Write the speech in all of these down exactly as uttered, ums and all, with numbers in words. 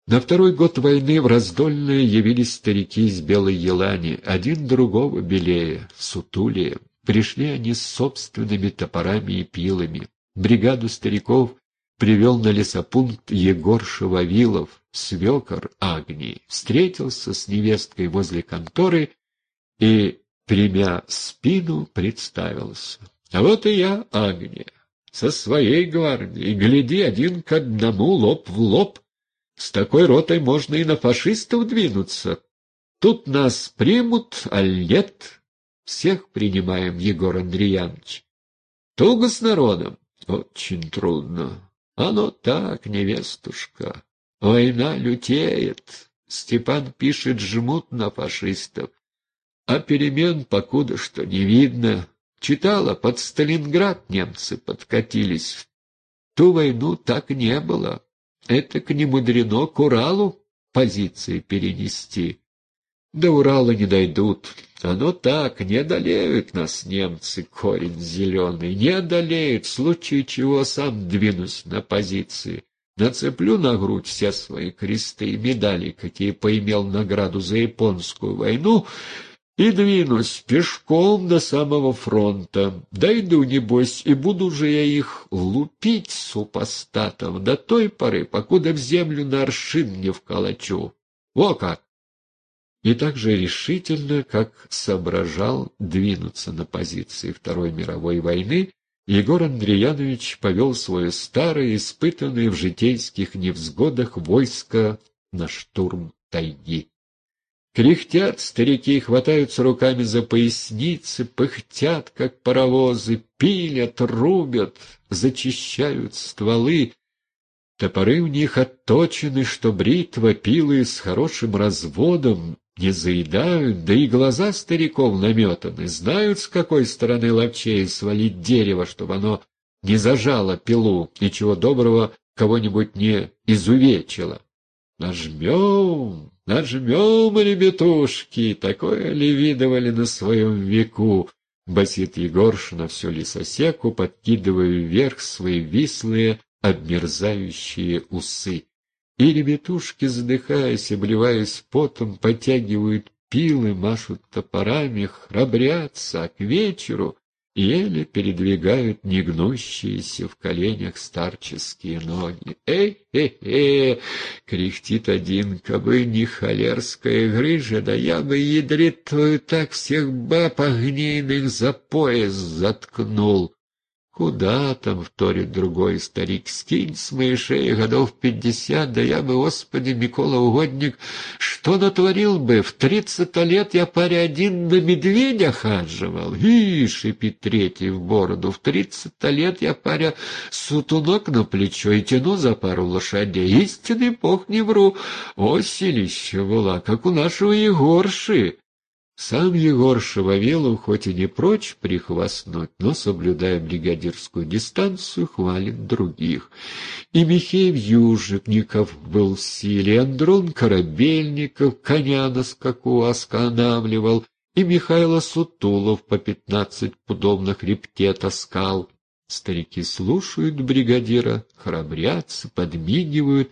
На второй год войны в Раздольное явились старики из Белой Елани, один другого белее, сутулее. Пришли они с собственными топорами и пилами. Бригаду стариков привел на лесопункт Егор Вавилов, свекор Агнии. Встретился с невесткой возле конторы и, примя спину, представился. А вот и я, Агния, со своей гвардией, гляди, один к одному, лоб в лоб. С такой ротой можно и на фашистов двинуться. Тут нас примут, аль нет? Всех принимаем, Егор Андреянович. Туго с народом? Очень трудно. Оно так, невестушка. Война лютеет. Степан пишет, жмут на фашистов. А перемен покуда что не видно. Читала, под Сталинград немцы подкатились. Ту войну так не было. Это к немудрено к Уралу позиции перенести. До Урала не дойдут. Оно так, не одолеют нас немцы, корень зеленый, не одолеют, в случае чего сам двинусь на позиции. Нацеплю на грудь все свои кресты и медали, какие поимел награду за японскую войну, и двинусь пешком до самого фронта. Дойду, небось, и буду же я их лупить, супостатов, до той поры, покуда в землю на аршин не вколочу. Во как! И так же решительно, как соображал двинуться на позиции Второй мировой войны, Егор Андреянович повел свое старое, испытанное в житейских невзгодах войско на штурм тайги. Кряхтят старики, хватаются руками за поясницы, пыхтят, как паровозы, пилят, рубят, зачищают стволы. Топоры у них отточены, что бритва, пилы с хорошим разводом не заедают, да и глаза стариков наметаны, знают, с какой стороны ловчей свалить дерево, чтобы оно не зажало пилу, и чего доброго кого-нибудь не изувечило. Нажмем, нажмем, ребятушки, такое ли видывали на своем веку, басит Егорша на всю лесосеку, подкидывая вверх свои вислые, обмерзающие усы. И ребятушки, задыхаясь, обливаясь потом, потягивают пилы, машут топорами, храбрятся, а к вечеру еле передвигают негнущиеся в коленях старческие ноги. «Эй-хе-хе!» — кряхтит один, «кабы не холерская грыжа, да я бы, ядрит твою, так всех баб огнейных за пояс заткнул». «Куда там?» — вторит другой старик. «Скинь с моей шеи годов пятьдесят, да я бы, Господи, Микола Угодник, что натворил бы? В тридцать лет я, паря, один на медведя хаживал». «И!» — шипит третий в бороду. «В тридцать лет я, паря, сутунок на плечо и тяну за пару лошадей. Истинный бог не вру. Оселище была, как у нашего Егорши». Сам Егор Вавилов, хоть и не прочь прихвастнуть, но, соблюдая бригадирскую дистанцию, хвалит других. И Михей Южикников был в силе, и Андрон Корабельников коня на скаку останавливал, и Михайло Сутулов по пятнадцать пудов на хребте таскал. Старики слушают бригадира, храбрятся, подмигивают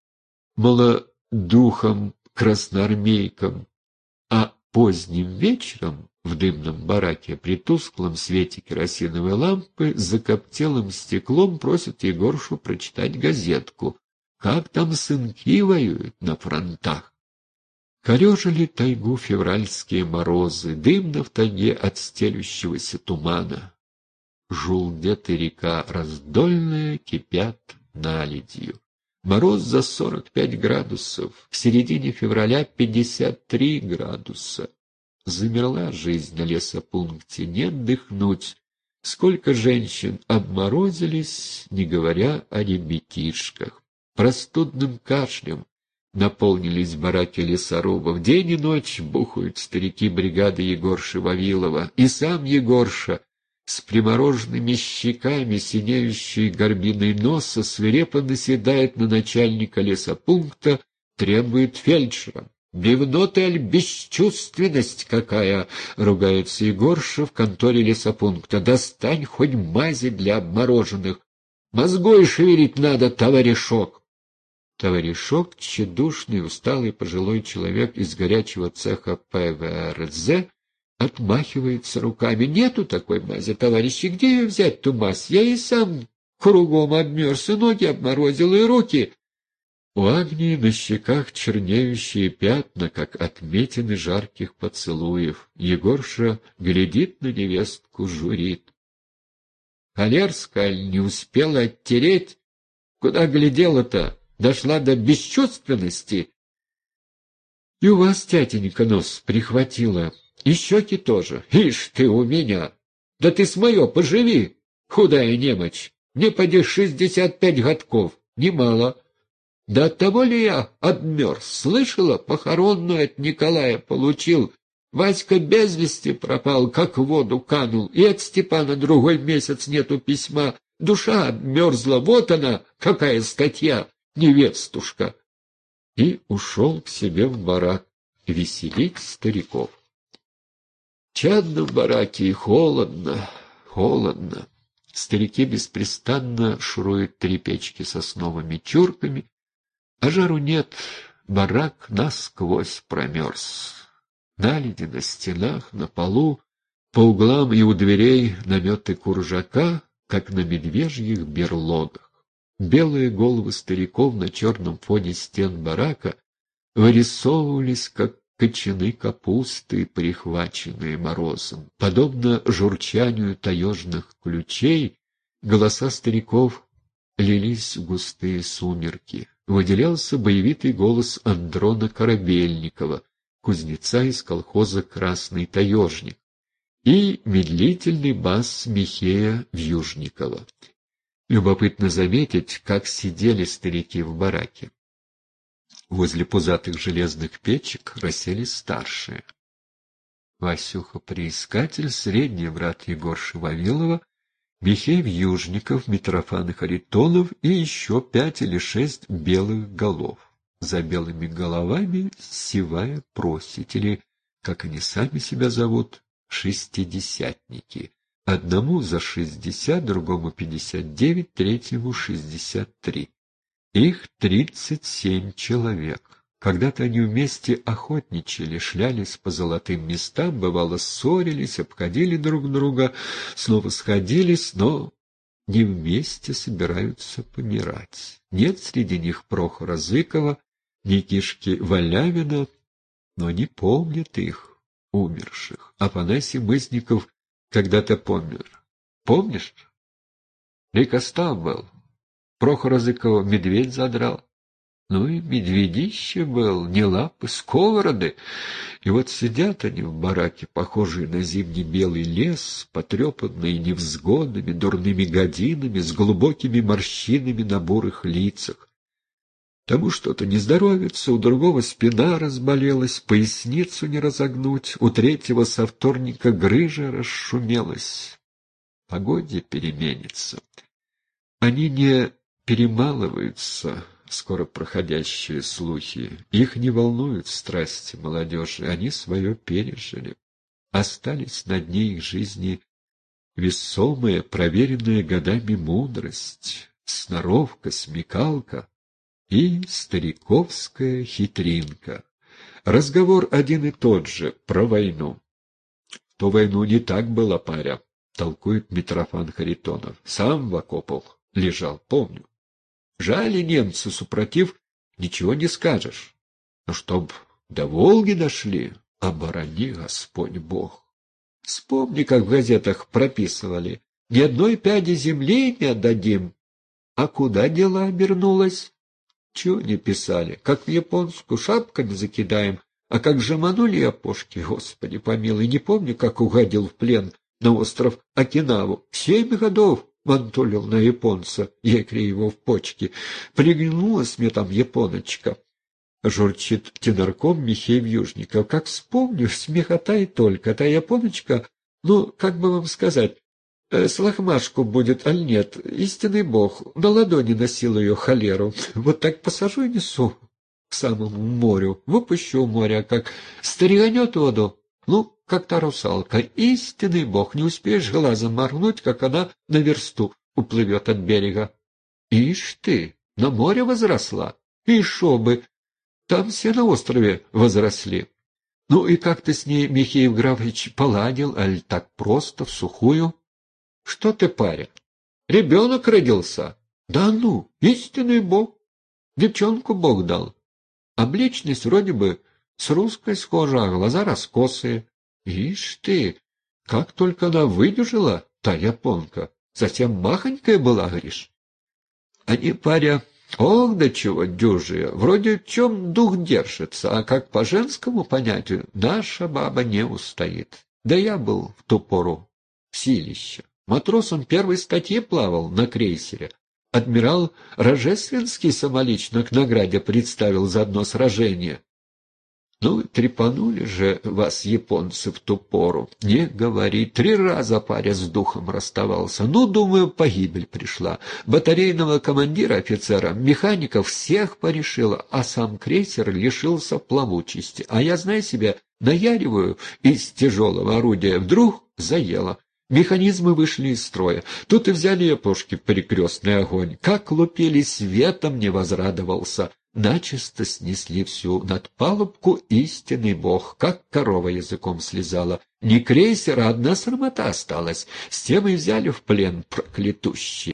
молодухам, красноармейкам, а поздним вечером в дымном бараке при тусклом свете керосиновой лампы за коптелым стеклом просят Егоршу прочитать газетку. Как там сынки воюют на фронтах? Корежили тайгу февральские морозы, дымно в тайге от стелющегося тумана. Жулдет и река Раздольная кипят наледью. Мороз за сорок пять градусов, в середине февраля пятьдесят три градуса. Замерла жизнь на лесопункте, не отдохнуть. Сколько женщин обморозились, не говоря о ребятишках. Простудным кашлем наполнились бараки лесорубов. День и ночь бухают старики бригады Егорши Вавилова. И сам Егорша, с примороженными щеками, синеющей горбиной носа, свирепо наседает на начальника лесопункта, требует фельдшера. «Бивно ты, аль бесчувственность какая!» — ругается Егорша в конторе лесопункта. «Достань хоть мази для обмороженных. Мозгой шевелить надо, товарищок!» Товарищок, тщедушный, усталый пожилой человек из горячего цеха ПВРЗ, отмахивается руками. «Нету такой мази, товарищи, где ее взять, ту мазь? Я и сам кругом обмерз, и ноги обморозил, и руки». У Агнии на щеках чернеющие пятна, как отметины жарких поцелуев. Егорша глядит на невестку, журит. «Холерская не успела оттереть? Куда глядела-то? Дошла до бесчувственности?» «И у вас, тятенька, нос прихватила, и щеки тоже. Ишь ты у меня! Да ты с моё поживи, худая немочь! Мне поди шестьдесят пять годков, немало. Да оттого ли я обмерз? Слышала, похоронную от Николая получил. Васька без вести пропал, как в воду канул, и от Степана другой месяц нету письма. Душа обмерзла, вот она, какая статья, невестушка!» И ушел к себе в барак веселить стариков. Чадно в бараке и холодно, холодно. Старики беспрестанно шуруют три печки сосновыми чурками, а жару нет, барак насквозь промерз. Наледи на стенах, на полу, по углам и у дверей наметы куржака, как на медвежьих берлогах. Белые головы стариков на черном фоне стен барака вырисовывались, как кочаны капусты, прихваченные морозом. Подобно журчанию таежных ключей, голоса стариков лились в густые сумерки. Выделялся боевитый голос Андрона Корабельникова, кузнеца из колхоза «Красный таежник», и медлительный бас Михея Вьюжникова. Любопытно заметить, как сидели старики в бараке. Возле пузатых железных печек расселись старшие. Васюха-приискатель, средний брат Егорши Вавилова, Михей Вьюжников, Митрофан Харитонов и еще пять или шесть белых голов. За белыми головами сивая просить, или, как они сами себя зовут, шестидесятники. Одному за шестьдесят, другому пятьдесят девять, третьему шестьдесят три. Их тридцать семь человек. Когда-то они вместе охотничали, шлялись по золотым местам, бывало ссорились, обходили друг друга, снова сходились, но не вместе собираются помирать. Нет среди них Прохора Зыкова, Никишки Валявина, но не помнят их, умерших. Афанасий Мысников когда-то помер. Помнишь? Рекостав был. Прохора Зыкова медведь задрал. Ну и медведище был, не лапы, сковороды. И вот сидят они в бараке, похожие на зимний белый лес, потрепанные невзгодами, дурными годинами, с глубокими морщинами на бурых лицах. Тому что-то не здоровится, у другого спина разболелась, поясницу не разогнуть, у третьего со вторника грыжа расшумелась. Погоде переменится. Они не перемалываются, скоро проходящие слухи. Их не волнуют страсти молодежи, они свое пережили. Остались на дне их жизни весомая, проверенная годами мудрость, сноровка, смекалка и стариковская хитринка. Разговор один и тот же, про войну. В ту войну не так было, паря, толкует Митрофан Харитонов. Сам в окопах лежал, помню. Жали немцы, супротив, ничего не скажешь. Но чтоб до Волги дошли, оборони Господь Бог. Вспомни, как в газетах прописывали. Ни одной пяди земли не отдадим. А куда дело обернулось? Чего не писали? Как в японскую шапками закидаем, а как жеманули опошки, Господи помилуй, не помню, как угодил в плен на остров Окинаву. Семь годов мантулил на японца, екри его в почки. Приглянулась мне там японочка. Журчит тенорком Михей Вьюжников. Как вспомню, смехота и только. Та японочка, ну, как бы вам сказать, э, с лохмашку будет, аль нет, истинный бог. На ладони носил ее холеру. Вот так посажу и несу к самому морю. Выпущу в море, а как стряганет воду. Ну, как та русалка. Истинный бог. Не успеешь глазом моргнуть, как она на версту уплывет от берега. Ишь ты, на море возросла. И шо бы, там все на острове возросли. Ну и как ты с ней, Михеев Графович, поладил, аль так просто, в сухую? Что ты, паря? Ребенок родился? Да ну, истинный Бог. Девчонку Бог дал. Обличность вроде бы с русской схожа, а глаза раскосые. Ишь ты, как только она выдержала, та японка. Затем махонькая была, говоришь? Они, паря, ох, до чего дюжие. Вроде в чем дух держится, а как по женскому понятию наша баба не устоит. Да я был в ту пору в силище. Матросом первой статьи плавал на крейсере. Адмирал Рожественский самолично к награде представил за одно сражение. Ну, трепанули же вас японцы в ту пору. Не говори, три раза паря с духом расставался. Ну, думаю, погибель пришла. Батарейного командира офицера, механиков всех порешила, а сам крейсер лишился плавучести. А я, знаю себя, наяриваю из тяжелого орудия. Вдруг заело. Механизмы вышли из строя. Тут и взяли япошки в перекрестный огонь. Как лупили светом, не возрадовался. Начисто снесли всю надпалубку истинный бог, как корова языком слезала. Не крейсер, а одна срамота осталась. С тем и взяли в плен проклятущий.